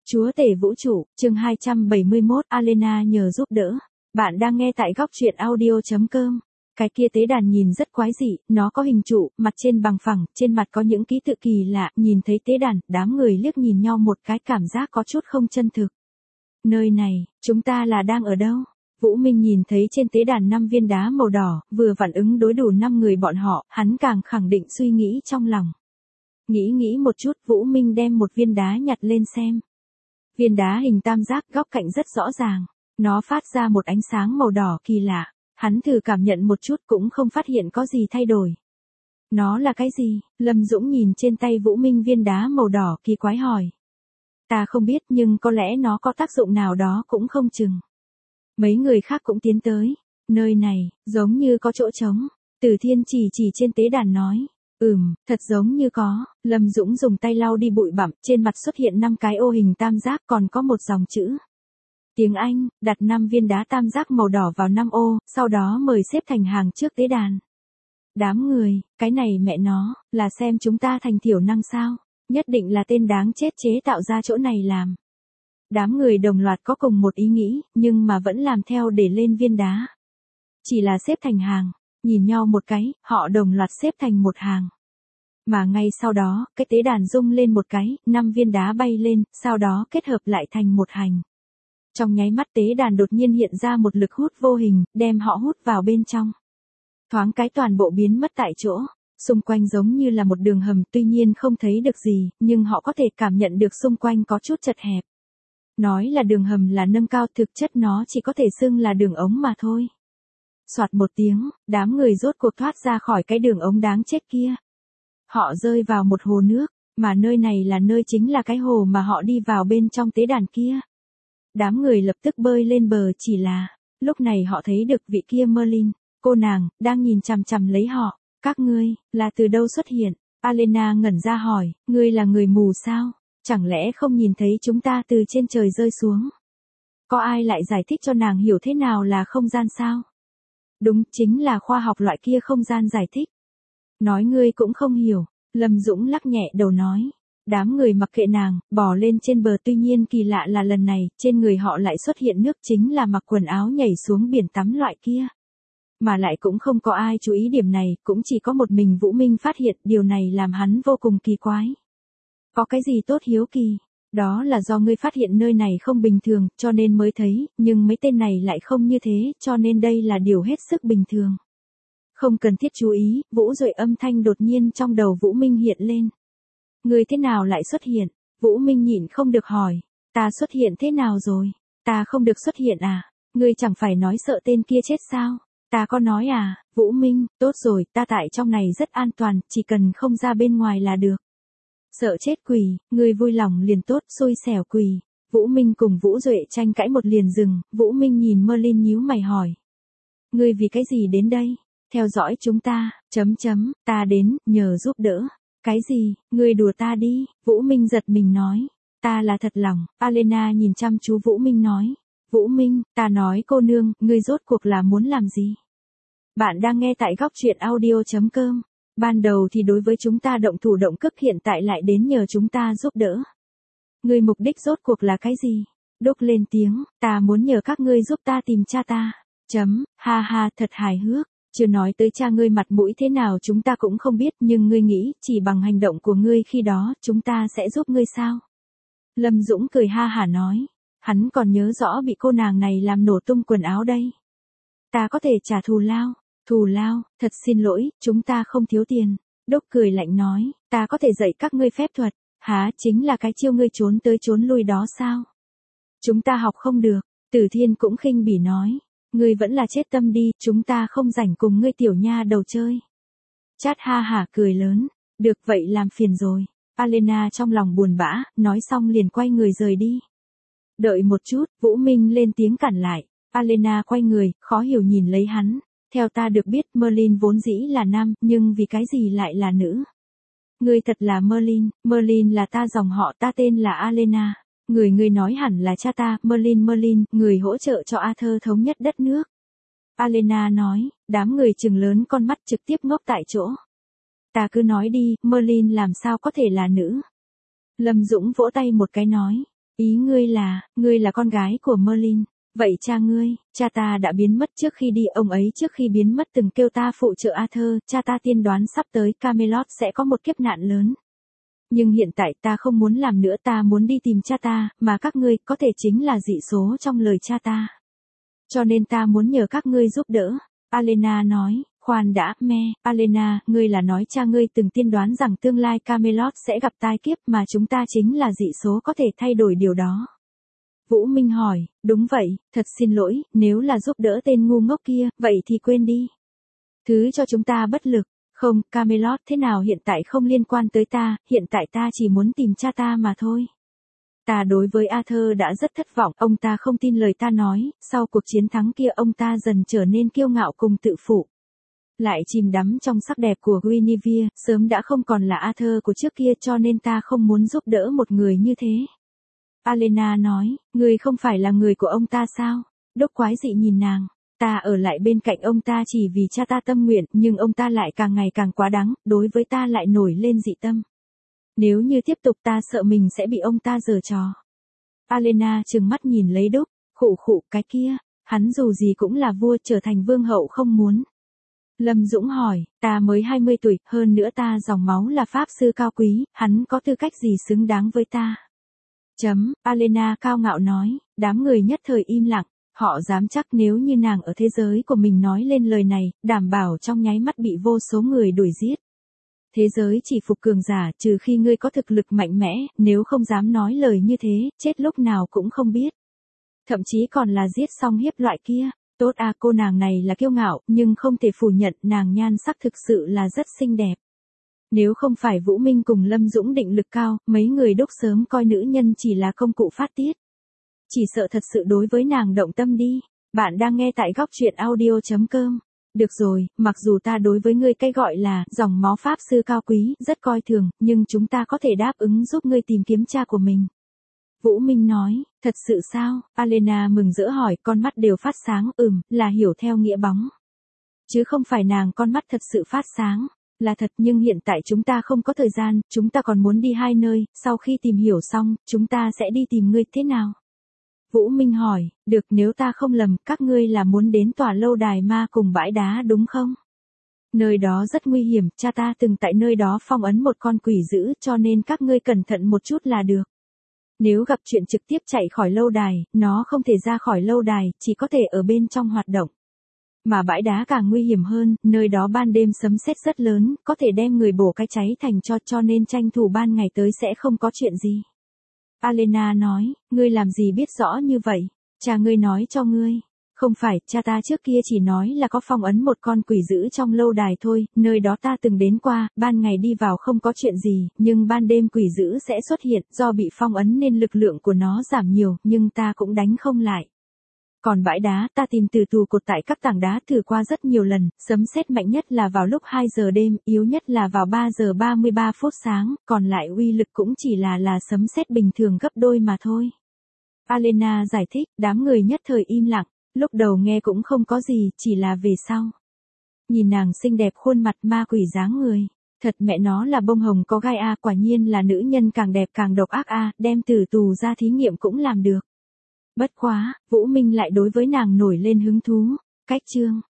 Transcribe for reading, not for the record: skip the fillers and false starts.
Chúa tể vũ trụ, chương 271, Alena nhờ giúp đỡ. Bạn đang nghe tại góc truyện audio.com. Cái kia tế đàn nhìn rất quái dị, nó có hình trụ, mặt trên bằng phẳng, trên mặt có những ký tự kỳ lạ, nhìn thấy tế đàn, đám người liếc nhìn nhau một cái cảm giác có chút không chân thực. Nơi này, chúng ta là đang ở đâu? Vũ Minh nhìn thấy trên tế đàn 5 viên đá màu đỏ, vừa vặn ứng đối đủ 5 người bọn họ, hắn càng khẳng định suy nghĩ trong lòng. Nghĩ một chút, Vũ Minh đem một viên đá nhặt lên xem. Viên đá hình tam giác, góc cạnh rất rõ ràng. Nó phát ra một ánh sáng màu đỏ kỳ lạ. Hắn thử cảm nhận một chút cũng không phát hiện có gì thay đổi. Nó là cái gì? Lâm Dũng nhìn trên tay Vũ Minh viên đá màu đỏ kỳ quái hỏi. Ta không biết nhưng có lẽ nó có tác dụng nào đó cũng không chừng. Mấy người khác cũng tiến tới. Nơi này, giống như có chỗ trống. Từ Thiên chỉ trên tế đàn nói. Thật giống như có. Lâm Dũng dùng tay lau đi bụi bặm, trên mặt xuất hiện 5 cái ô hình tam giác còn có một dòng chữ. Tiếng Anh, đặt 5 viên đá tam giác màu đỏ vào 5 ô, sau đó mời xếp thành hàng trước tế đàn. Đám người, cái này mẹ nó, là xem chúng ta thành thiểu năng sao? Nhất định là tên đáng chết chế tạo ra chỗ này làm. Đám người đồng loạt có cùng một ý nghĩ, nhưng mà vẫn làm theo để lên viên đá. Chỉ là xếp thành hàng, nhìn nhau một cái, họ đồng loạt xếp thành một hàng. Mà ngay sau đó, cái tế đàn rung lên một cái, 5 viên đá bay lên, sau đó kết hợp lại thành một hành. Trong nháy mắt tế đàn đột nhiên hiện ra một lực hút vô hình, đem họ hút vào bên trong. Thoáng cái toàn bộ biến mất tại chỗ, xung quanh giống như là một đường hầm, tuy nhiên không thấy được gì, nhưng họ có thể cảm nhận được xung quanh có chút chật hẹp. Nói là đường hầm là nâng cao, thực chất nó chỉ có thể xưng là đường ống mà thôi. Soạt một tiếng, đám người rốt cuộc thoát ra khỏi cái đường ống đáng chết kia. Họ rơi vào một hồ nước, mà nơi này là nơi chính là cái hồ mà họ đi vào bên trong tế đàn kia. Đám người lập tức bơi lên bờ, chỉ là, lúc này họ thấy được vị kia Merlin, cô nàng, đang nhìn chằm chằm lấy họ. Các ngươi, là từ đâu xuất hiện? Alena ngẩn ra hỏi, ngươi là người mù sao? Chẳng lẽ không nhìn thấy chúng ta từ trên trời rơi xuống? Có ai lại giải thích cho nàng hiểu thế nào là không gian sao? Đúng, chính là khoa học loại kia không gian giải thích. Nói ngươi cũng không hiểu, Lâm Dũng lắc nhẹ đầu nói. Đám người mặc kệ nàng, bò lên trên bờ, tuy nhiên kỳ lạ là lần này, trên người họ lại xuất hiện nước, chính là mặc quần áo nhảy xuống biển tắm loại kia. Mà lại cũng không có ai chú ý điểm này, cũng chỉ có một mình Vũ Minh phát hiện, điều này làm hắn vô cùng kỳ quái. Có cái gì tốt hiếu kỳ? Đó là do ngươi phát hiện nơi này không bình thường, cho nên mới thấy, nhưng mấy tên này lại không như thế, cho nên đây là điều hết sức bình thường. Không cần thiết chú ý, Vũ Duệ âm thanh đột nhiên trong đầu Vũ Minh hiện lên. Ngươi thế nào lại xuất hiện? Vũ Minh nhịn không được hỏi. Ta xuất hiện thế nào rồi? Ta không được xuất hiện à? Ngươi chẳng phải nói sợ tên kia chết sao? Ta có nói à? Vũ Minh, tốt rồi, ta tại trong này rất an toàn, chỉ cần không ra bên ngoài là được. Sợ chết quỷ, ngươi vui lòng liền tốt, xui xẻo quỷ. Vũ Minh cùng Vũ Duệ tranh cãi một liền dừng, Vũ Minh nhìn Merlin nhíu mày hỏi. Ngươi vì cái gì đến đây? Theo dõi chúng ta, ta đến, nhờ giúp đỡ. Cái gì, ngươi đùa ta đi, Vũ Minh giật mình nói. Ta là thật lòng, Alena nhìn chăm chú Vũ Minh nói. Vũ Minh, ta nói cô nương, ngươi rốt cuộc là muốn làm gì? Bạn đang nghe tại góc truyện audio.com. Ban đầu thì đối với chúng ta động thủ động cước, hiện tại lại đến nhờ chúng ta giúp đỡ. Ngươi mục đích rốt cuộc là cái gì? Đúc lên tiếng, ta muốn nhờ các ngươi giúp ta tìm cha ta. Ha ha, thật hài hước. Chưa nói tới cha ngươi mặt mũi thế nào chúng ta cũng không biết, nhưng ngươi nghĩ, chỉ bằng hành động của ngươi khi đó, chúng ta sẽ giúp ngươi sao? Lâm Dũng cười ha hả nói. Hắn còn nhớ rõ bị cô nàng này làm nổ tung quần áo đây. Ta có thể trả thù lao. Thù lao, thật xin lỗi, chúng ta không thiếu tiền. Đốc cười lạnh nói, ta có thể dạy các ngươi phép thuật. Hả, chính là cái chiêu ngươi trốn tới trốn lui đó sao? Chúng ta học không được. Tử Thiên cũng khinh bỉ nói. Ngươi vẫn là chết tâm đi, chúng ta không rảnh cùng ngươi tiểu nha đầu chơi. Chát ha hả cười lớn. Được vậy làm phiền rồi. Alena trong lòng buồn bã, nói xong liền quay người rời đi. Đợi một chút, Vũ Minh lên tiếng cản lại. Alena quay người, khó hiểu nhìn lấy hắn. Theo ta được biết Merlin vốn dĩ là nam, nhưng vì cái gì lại là nữ? Ngươi thật là Merlin, Merlin là ta dòng họ, ta tên là Alena. Ngươi nói hẳn là cha ta, Merlin, người hỗ trợ cho Arthur thống nhất đất nước. Alena nói, đám người trừng lớn con mắt trực tiếp ngốc tại chỗ. Ta cứ nói đi, Merlin làm sao có thể là nữ? Lâm Dũng vỗ tay một cái nói, Ý ngươi là con gái của Merlin. Vậy cha ta đã biến mất trước khi đi, ông ấy trước khi biến mất từng kêu ta phụ trợ Arthur, cha ta tiên đoán sắp tới Camelot sẽ có một kiếp nạn lớn. Nhưng hiện tại ta không muốn làm nữa, ta muốn đi tìm cha ta, mà các ngươi có thể chính là dị số trong lời cha ta. Cho nên ta muốn nhờ các ngươi giúp đỡ. Alena nói, khoan đã, Alena, ngươi là nói cha ngươi từng tiên đoán rằng tương lai Camelot sẽ gặp tai kiếp mà chúng ta chính là dị số có thể thay đổi điều đó. Vũ Minh hỏi, đúng vậy, thật xin lỗi, nếu là giúp đỡ tên ngu ngốc kia, vậy thì quên đi. Thứ cho chúng ta bất lực. Không, Camelot thế nào hiện tại không liên quan tới ta, hiện tại ta chỉ muốn tìm cha ta mà thôi. Ta đối với Arthur đã rất thất vọng, ông ta không tin lời ta nói, sau cuộc chiến thắng kia ông ta dần trở nên kiêu ngạo cùng tự phụ. Lại chìm đắm trong sắc đẹp của Guinevere, sớm đã không còn là Arthur của trước kia, cho nên ta không muốn giúp đỡ một người như thế. Alena nói, người không phải là người của ông ta sao? Đốc quái dị nhìn nàng. Ta ở lại bên cạnh ông ta chỉ vì cha ta tâm nguyện, nhưng ông ta lại càng ngày càng quá đáng, đối với ta lại nổi lên dị tâm. Nếu như tiếp tục ta sợ mình sẽ bị ông ta giở trò. Alena trừng mắt nhìn lấy Đốc, khụ cái kia, hắn dù gì cũng là vua, trở thành vương hậu không muốn. Lâm Dũng hỏi, ta mới 20 tuổi, hơn nữa ta dòng máu là pháp sư cao quý, hắn có tư cách gì xứng đáng với ta? Alena cao ngạo nói, đám người nhất thời im lặng, họ dám chắc nếu như nàng ở thế giới của mình nói lên lời này, đảm bảo trong nháy mắt bị vô số người đuổi giết. Thế giới chỉ phục cường giả, trừ khi ngươi có thực lực mạnh mẽ, nếu không dám nói lời như thế, chết lúc nào cũng không biết. Thậm chí còn là giết xong hiếp loại kia. Tốt à, cô nàng này là kiêu ngạo, nhưng không thể phủ nhận nàng nhan sắc thực sự là rất xinh đẹp. Nếu không phải Vũ Minh cùng Lâm Dũng định lực cao, mấy người Đốc sớm coi nữ nhân chỉ là công cụ phát tiết. Chỉ sợ thật sự đối với nàng động tâm đi. Bạn đang nghe tại góc truyện audio.com. Được rồi, mặc dù ta đối với ngươi cái gọi là dòng máu pháp sư cao quý rất coi thường, nhưng chúng ta có thể đáp ứng giúp ngươi tìm kiếm cha của mình. Vũ Minh nói, thật sự sao? Alena mừng rỡ hỏi, con mắt đều phát sáng, là hiểu theo nghĩa bóng. Chứ không phải nàng con mắt thật sự phát sáng, là thật, nhưng hiện tại chúng ta không có thời gian, chúng ta còn muốn đi hai nơi, sau khi tìm hiểu xong, chúng ta sẽ đi tìm ngươi thế nào? Vũ Minh hỏi, được, nếu ta không lầm, các ngươi là muốn đến tòa lâu đài ma cùng bãi đá đúng không? Nơi đó rất nguy hiểm, cha ta từng tại nơi đó phong ấn một con quỷ dữ, cho nên các ngươi cẩn thận một chút là được. Nếu gặp chuyện trực tiếp chạy khỏi lâu đài, nó không thể ra khỏi lâu đài, chỉ có thể ở bên trong hoạt động. Mà bãi đá càng nguy hiểm hơn, nơi đó ban đêm sấm sét rất lớn, có thể đem người bổ cái cháy thành tro, cho nên tranh thủ ban ngày tới sẽ không có chuyện gì. Alena nói, ngươi làm gì biết rõ như vậy? Cha ngươi nói cho ngươi. Không phải, cha ta trước kia chỉ nói là có phong ấn một con quỷ dữ trong lâu đài thôi, nơi đó ta từng đến qua, ban ngày đi vào không có chuyện gì, nhưng ban đêm quỷ dữ sẽ xuất hiện, do bị phong ấn nên lực lượng của nó giảm nhiều, nhưng ta cũng đánh không lại. Còn bãi đá, ta tìm từ tù cột tại các tảng đá thử qua rất nhiều lần, sấm sét mạnh nhất là vào lúc 2 giờ đêm, yếu nhất là vào 3 giờ 33 phút sáng, còn lại uy lực cũng chỉ là sấm sét bình thường gấp đôi mà thôi. Alena giải thích, đám người nhất thời im lặng, lúc đầu nghe cũng không có gì, chỉ là về sau. Nhìn nàng xinh đẹp khuôn mặt ma quỷ dáng người, thật mẹ nó là bông hồng có gai a, quả nhiên là nữ nhân càng đẹp càng độc ác a, đem từ tù ra thí nghiệm cũng làm được. Bất quá, Vũ Minh lại đối với nàng nổi lên hứng thú. Cách chương